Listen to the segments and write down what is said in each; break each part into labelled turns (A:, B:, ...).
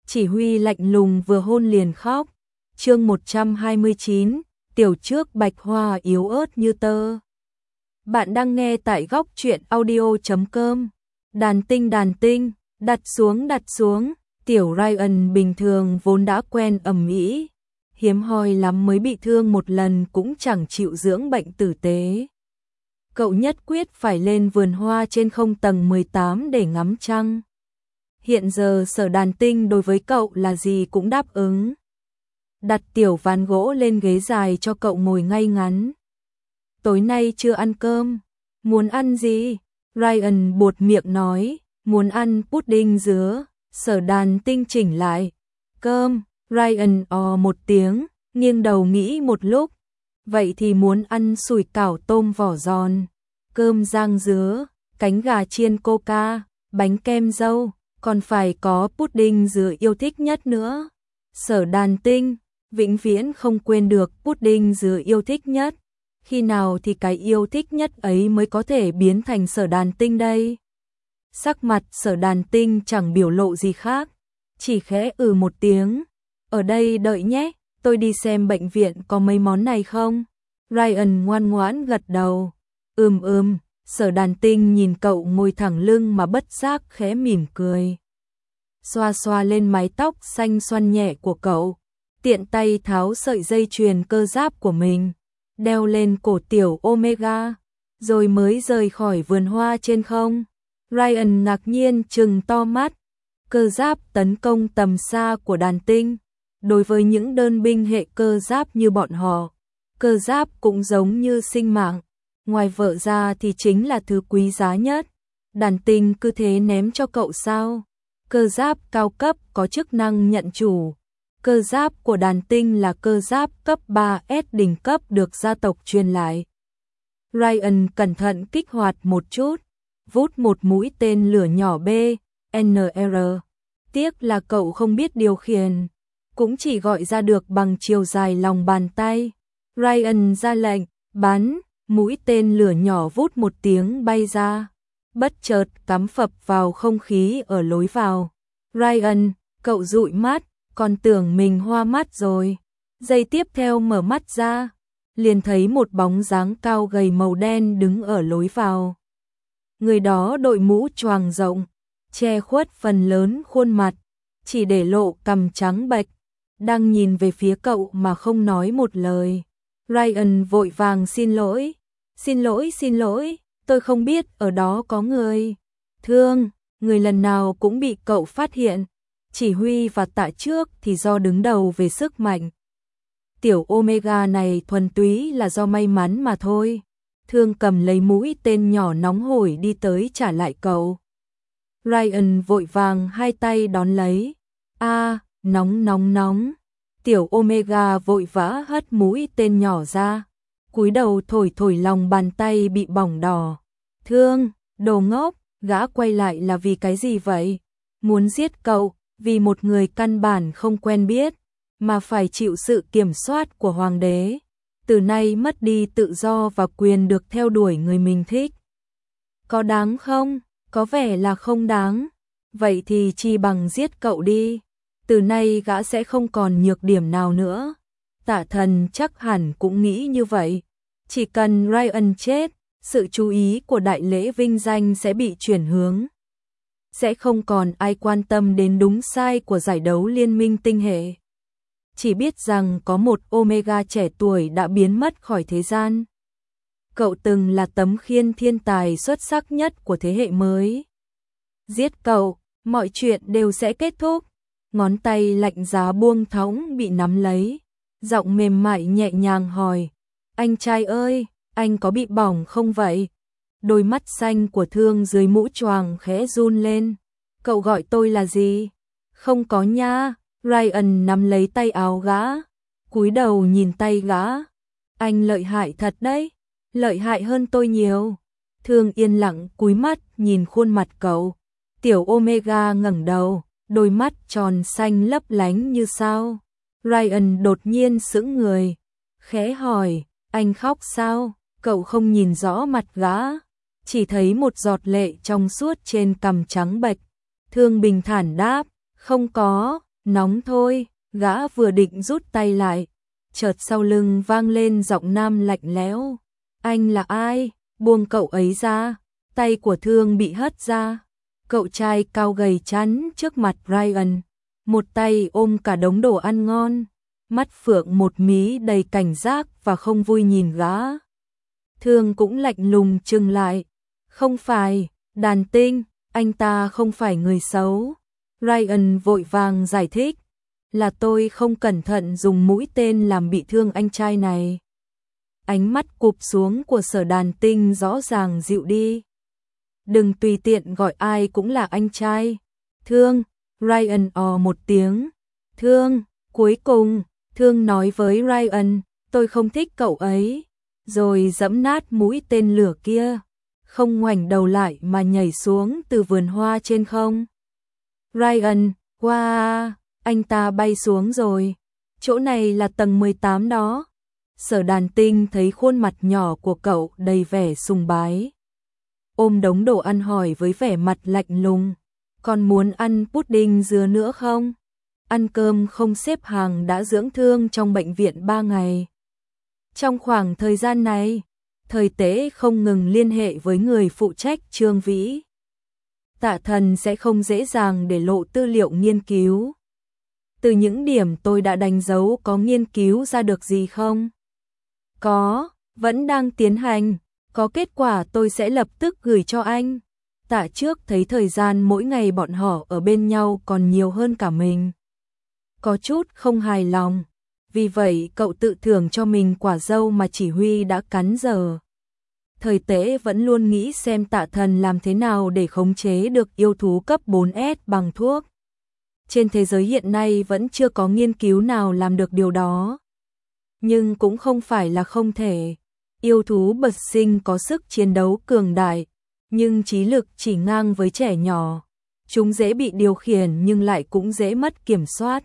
A: Chỉ huy lạnh lùng vừa hôn liền khóc. Chương 129, tiểu trước bạch hoa yếu ớt như tơ. Bạn đang nghe tại góc truyện audio.com. Đàn tinh, đặt xuống. Tiểu Ryan bình thường vốn đã quen ầm ĩ, hiếm hoi lắm mới bị thương một lần cũng chẳng chịu dưỡng bệnh tử tế. Cậu nhất quyết phải lên vườn hoa trên không tầng 18 để ngắm trăng. Hiện giờ Sở Đàn Tinh đối với cậu là gì cũng đáp ứng. Đặt tiểu ván gỗ lên ghế dài cho cậu ngồi ngay ngắn. Tối nay chưa ăn cơm, muốn ăn gì? Ryan buột miệng nói, muốn ăn pudding dứa. Sở Đàn Tinh chỉnh lại. Cơm. Ryan một tiếng, nghiêng đầu nghĩ một lúc. Vậy thì muốn ăn sủi cảo tôm vỏ giòn, cơm rang dứa, cánh gà chiên coca, bánh kem dâu, còn phải có pudding dứa yêu thích nhất nữa. Sở Đàn Tinh vĩnh viễn không quên được pudding dứa yêu thích nhất. Khi nào thì cái yêu thích nhất ấy mới có thể biến thành Sở Đàn Tinh đây? Sắc mặt Sở Đàn Tinh chẳng biểu lộ gì khác, chỉ khẽ một tiếng. Ở đây đợi nhé, tôi đi xem bệnh viện có mấy món này không? Ryan ngoan ngoãn gật đầu. Sở Đàn Tinh nhìn cậu ngồi thẳng lưng mà bất giác khẽ mỉm cười. Xoa xoa lên mái tóc xanh xoăn nhẹ của cậu, tiện tay tháo sợi dây chuyền cơ giáp của mình, đeo lên cổ tiểu Omega, rồi mới rời khỏi vườn hoa trên không. Ryan ngạc nhiên trừng to mắt. Cơ giáp tấn công tầm xa của Đàn Tinh. Đối với những đơn binh hệ cơ giáp như bọn họ, cơ giáp cũng giống như sinh mạng. Ngoài vợ ra thì chính là thứ quý giá nhất. Đàn Tinh cứ thế ném cho cậu sao? Cơ giáp cao cấp có chức năng nhận chủ. Cơ giáp của Đàn Tinh là cơ giáp cấp 3S đỉnh cấp được gia tộc truyền lại. Ryan cẩn thận kích hoạt một chút, vút một mũi tên lửa nhỏ BNR. Tiếc là cậu không biết điều khiển, cũng chỉ gọi ra được bằng chiều dài lòng bàn tay. Ryan ra lệnh, bắn, mũi tên lửa nhỏ vút một tiếng bay ra, bất chợt cắm phập vào không khí ở lối vào. Ryan, cậu dụi mắt, còn tưởng mình hoa mắt rồi. Giây tiếp theo mở mắt ra, liền thấy một bóng dáng cao gầy màu đen đứng ở lối vào. Người đó đội mũ choàng rộng, che khuất phần lớn khuôn mặt, chỉ để lộ cằm trắng bệch, đang nhìn về phía cậu mà không nói một lời. Ryan vội vàng xin lỗi, tôi không biết ở đó có người. Người lần nào cũng bị cậu phát hiện. Chỉ huy và tạ trước thì do đứng đầu về sức mạnh. Tiểu Omega này thuần túy là do may mắn mà thôi. Thương cầm lấy mũi tên nhỏ nóng hổi đi tới trả lại cậu. Ryan vội vàng hai tay đón lấy. Nóng. Tiểu Omega vội vã hất mũi tên nhỏ ra, cúi đầu thổi lòng bàn tay bị bỏng đỏ. Đồ ngốc, gã quay lại là vì cái gì vậy? Muốn giết cậu, vì một người căn bản không quen biết, mà phải chịu sự kiểm soát của hoàng đế. Từ nay mất đi tự do và quyền được theo đuổi người mình thích. Có đáng không? Có vẻ là không đáng. Vậy thì chi bằng giết cậu đi. Từ nay gã sẽ không còn nhược điểm nào nữa. Tạ Thần chắc hẳn cũng nghĩ như vậy. Chỉ cần Ryan chết, sự chú ý của đại lễ vinh danh sẽ bị chuyển hướng. Sẽ không còn ai quan tâm đến đúng sai của giải đấu liên minh tinh hệ. Chỉ biết rằng có một Omega trẻ tuổi đã biến mất khỏi thế gian. Cậu từng là tấm khiên thiên tài xuất sắc nhất của thế hệ mới. Giết cậu, mọi chuyện đều sẽ kết thúc. Ngón tay lạnh giá buông thõng bị nắm lấy. Giọng mềm mại nhẹ nhàng hỏi. Anh trai ơi, anh có bị bỏng không vậy? Đôi mắt xanh của Thương dưới mũ choàng khẽ run lên. Cậu gọi tôi là gì? Không có nha. Ryan nắm lấy tay áo gã, cúi đầu nhìn tay gã. Anh lợi hại thật đấy, lợi hại hơn tôi nhiều. Thương yên lặng cúi mắt nhìn khuôn mặt cậu. Tiểu Omega ngẩng đầu, đôi mắt tròn xanh lấp lánh như sao. Ryan đột nhiên sững người, khẽ hỏi, anh khóc sao? Cậu không nhìn rõ mặt gã, chỉ thấy một giọt lệ trong suốt trên cằm trắng bệch. Thương bình thản đáp, không có. Nóng thôi, gã vừa định rút tay lại, chợt sau lưng vang lên giọng nam lạnh lẽo. Anh là ai? Buông cậu ấy ra. Tay của Thương bị hất ra. Cậu trai cao gầy chắn trước mặt Ryan, một tay ôm cả đống đồ ăn ngon, mắt phượng một mí đầy cảnh giác và không vui nhìn gã. Thương cũng lạnh lùng trừng lại. Không phải, đàn tinh, anh ta không phải người xấu. Ryan vội vàng giải thích. Là tôi không cẩn thận dùng mũi tên làm bị thương anh trai này. Ánh mắt cụp xuống của Sở Đàn Tinh rõ ràng dịu đi. Đừng tùy tiện gọi ai cũng là anh trai. Thương, Ryan một tiếng. Thương, cuối cùng, Thương nói với Ryan, tôi không thích cậu ấy. Rồi giẫm nát mũi tên lửa kia, không ngoảnh đầu lại mà nhảy xuống từ vườn hoa trên không. Ryan, wow, anh ta bay xuống rồi. Chỗ này là tầng 18 đó. Sở Đàn Tinh thấy khuôn mặt nhỏ của cậu đầy vẻ sùng bái. Ôm đống đồ ăn hỏi với vẻ mặt lạnh lùng. Còn muốn ăn pudding dứa nữa không? Ăn cơm không xếp hàng đã dưỡng thương trong bệnh viện 3 ngày. Trong khoảng thời gian này, Thời Tế không ngừng liên hệ với người phụ trách Trương Vĩ. Tạ Thần sẽ không dễ dàng để lộ tư liệu nghiên cứu. Từ những điểm tôi đã đánh dấu có nghiên cứu ra được gì không? Có, vẫn đang tiến hành. Có kết quả tôi sẽ lập tức gửi cho anh. Tạ Trước thấy thời gian mỗi ngày bọn họ ở bên nhau còn nhiều hơn cả mình. Có chút không hài lòng. Vì vậy cậu tự thưởng cho mình quả dâu mà chỉ huy đã cắn giờ. Thời Tế vẫn luôn nghĩ xem Tạ Thần làm thế nào để khống chế được yêu thú cấp 4S bằng thuốc. Trên thế giới hiện nay vẫn chưa có nghiên cứu nào làm được điều đó. Nhưng cũng không phải là không thể. Yêu thú bẩm sinh có sức chiến đấu cường đại, nhưng trí lực chỉ ngang với trẻ nhỏ. Chúng dễ bị điều khiển nhưng lại cũng dễ mất kiểm soát.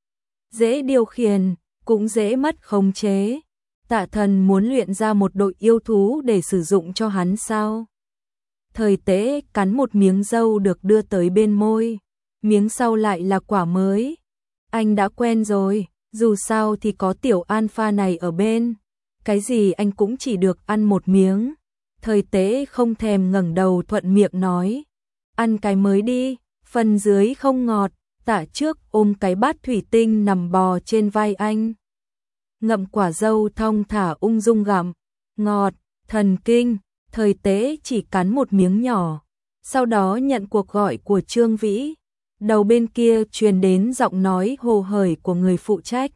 A: Dễ điều khiển, cũng dễ mất khống chế. Tạ Thần muốn luyện ra một đội yêu thú để sử dụng cho hắn sao? Thời Tế cắn một miếng dâu được đưa tới bên môi. Miếng sau lại là quả mới. Anh đã quen rồi, dù sao thì có tiểu alpha này ở bên. Cái gì anh cũng chỉ được ăn một miếng. Thời Tế không thèm ngẩng đầu thuận miệng nói. Ăn cái mới đi, phần dưới không ngọt. Tạ Trước ôm cái bát thủy tinh nằm bò trên vai anh. Ngậm quả dâu thong thả ung dung gặm. Ngọt, thần kinh. Thời Tế chỉ cắn một miếng nhỏ. Sau đó nhận cuộc gọi của Trương Vĩ. Đầu bên kia truyền đến giọng nói hồ hởi của người phụ trách.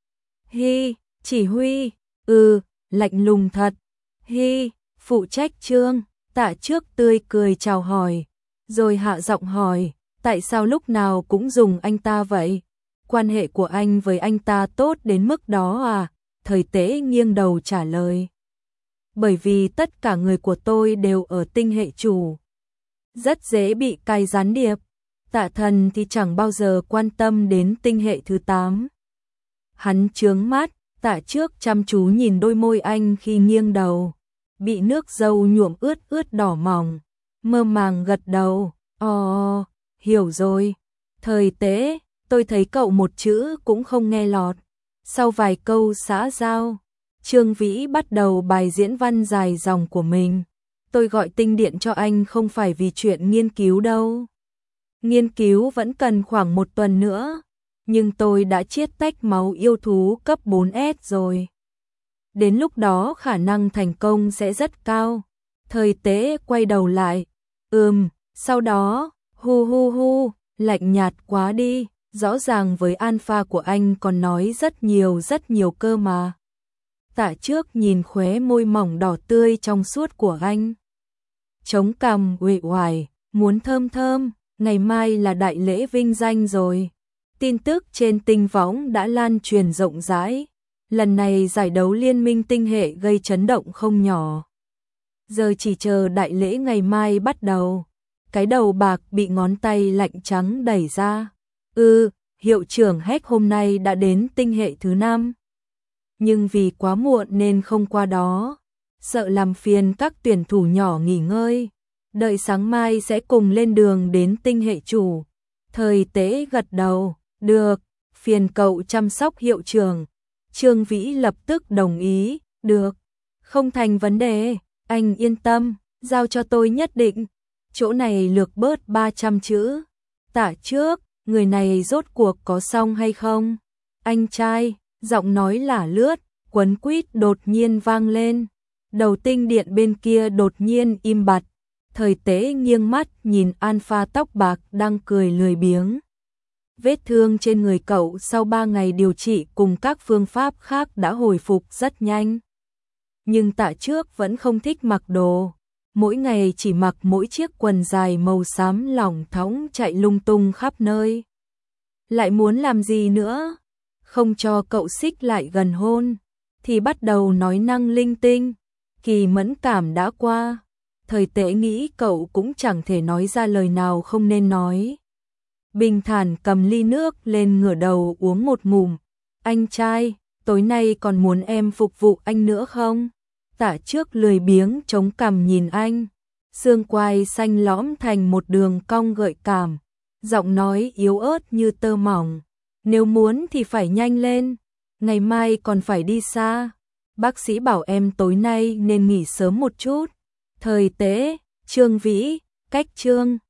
A: Hi, chỉ huy. Lạnh lùng thật. Hi, phụ trách Trương. Tạ Trước tươi cười chào hỏi. Rồi hạ giọng hỏi. Tại sao lúc nào cũng dùng anh ta vậy? Quan hệ của anh với anh ta tốt đến mức đó à? Thời Tế nghiêng đầu trả lời. Bởi vì tất cả người của tôi đều ở tinh hệ chủ. Rất dễ bị cài gián điệp. Tạ Thần thì chẳng bao giờ quan tâm đến tinh hệ thứ 8. Hắn trướng mắt. Tạ Trước chăm chú nhìn đôi môi anh khi nghiêng đầu. Bị nước dâu nhuộm ướt đỏ mỏng. Mơ màng gật đầu. Hiểu rồi. Thời Tế, tôi thấy cậu một chữ cũng không nghe lọt. Sau vài câu xã giao, Trương Vĩ bắt đầu bài diễn văn dài dòng của mình. Tôi gọi tinh điện cho anh không phải vì chuyện nghiên cứu đâu. Nghiên cứu vẫn cần khoảng 1 tuần nữa. Nhưng tôi đã chiết tách máu yêu thú cấp 4S rồi. Đến lúc đó khả năng thành công sẽ rất cao. Thời Tế quay đầu lại. Sau đó, hu, lạnh nhạt quá đi. Rõ ràng với alpha của anh còn nói rất nhiều cơ mà. Tạ Trước nhìn khóe môi mỏng đỏ tươi trong suốt của anh. Chống cằm uể oải, muốn thơm, ngày mai là đại lễ vinh danh rồi. Tin tức trên tinh võng đã lan truyền rộng rãi. Lần này giải đấu liên minh tinh hệ gây chấn động không nhỏ. Giờ chỉ chờ đại lễ ngày mai bắt đầu. Cái đầu bạc bị ngón tay lạnh trắng đẩy ra. Hiệu trưởng Heck hôm nay đã đến tinh hệ thứ 5. Nhưng vì quá muộn nên không qua đó. Sợ làm phiền các tuyển thủ nhỏ nghỉ ngơi. Đợi sáng mai sẽ cùng lên đường đến tinh hệ chủ. Thời Tế gật đầu. Được, phiền cậu chăm sóc hiệu trưởng. Trương Vĩ lập tức đồng ý, được, không thành vấn đề, anh yên tâm, giao cho tôi nhất định. Chỗ này lược bớt 300 chữ. Tả trước, người này rốt cuộc có xong hay không? Anh trai, giọng nói lả lướt, quấn quýt đột nhiên vang lên. Đầu tinh điện bên kia đột nhiên im bặt. Thời Tế nghiêng mắt nhìn Alpha tóc bạc đang cười lười biếng. Vết thương trên người cậu sau 3 ngày điều trị cùng các phương pháp khác đã hồi phục rất nhanh. Nhưng Tạ Trước vẫn không thích mặc đồ. Mỗi ngày chỉ mặc mỗi chiếc quần dài màu xám lỏng thóng chạy lung tung khắp nơi. Lại muốn làm gì nữa? Không cho cậu xích lại gần hôn, thì bắt đầu nói năng linh tinh. Kỳ mẫn cảm đã qua. Thời Tế nghĩ cậu cũng chẳng thể nói ra lời nào không nên nói. Bình thản cầm ly nước lên ngửa đầu uống một ngụm. Anh trai, tối nay còn muốn em phục vụ anh nữa không? Tả Trước lười biếng chống cằm nhìn anh. Xương quai xanh lõm thành một đường cong gợi cảm. Giọng nói yếu ớt như tơ mỏng. Nếu muốn thì phải nhanh lên. Ngày mai còn phải đi xa. Bác sĩ bảo em tối nay nên nghỉ sớm một chút. Thời Tế, Trương Vĩ, cách Trương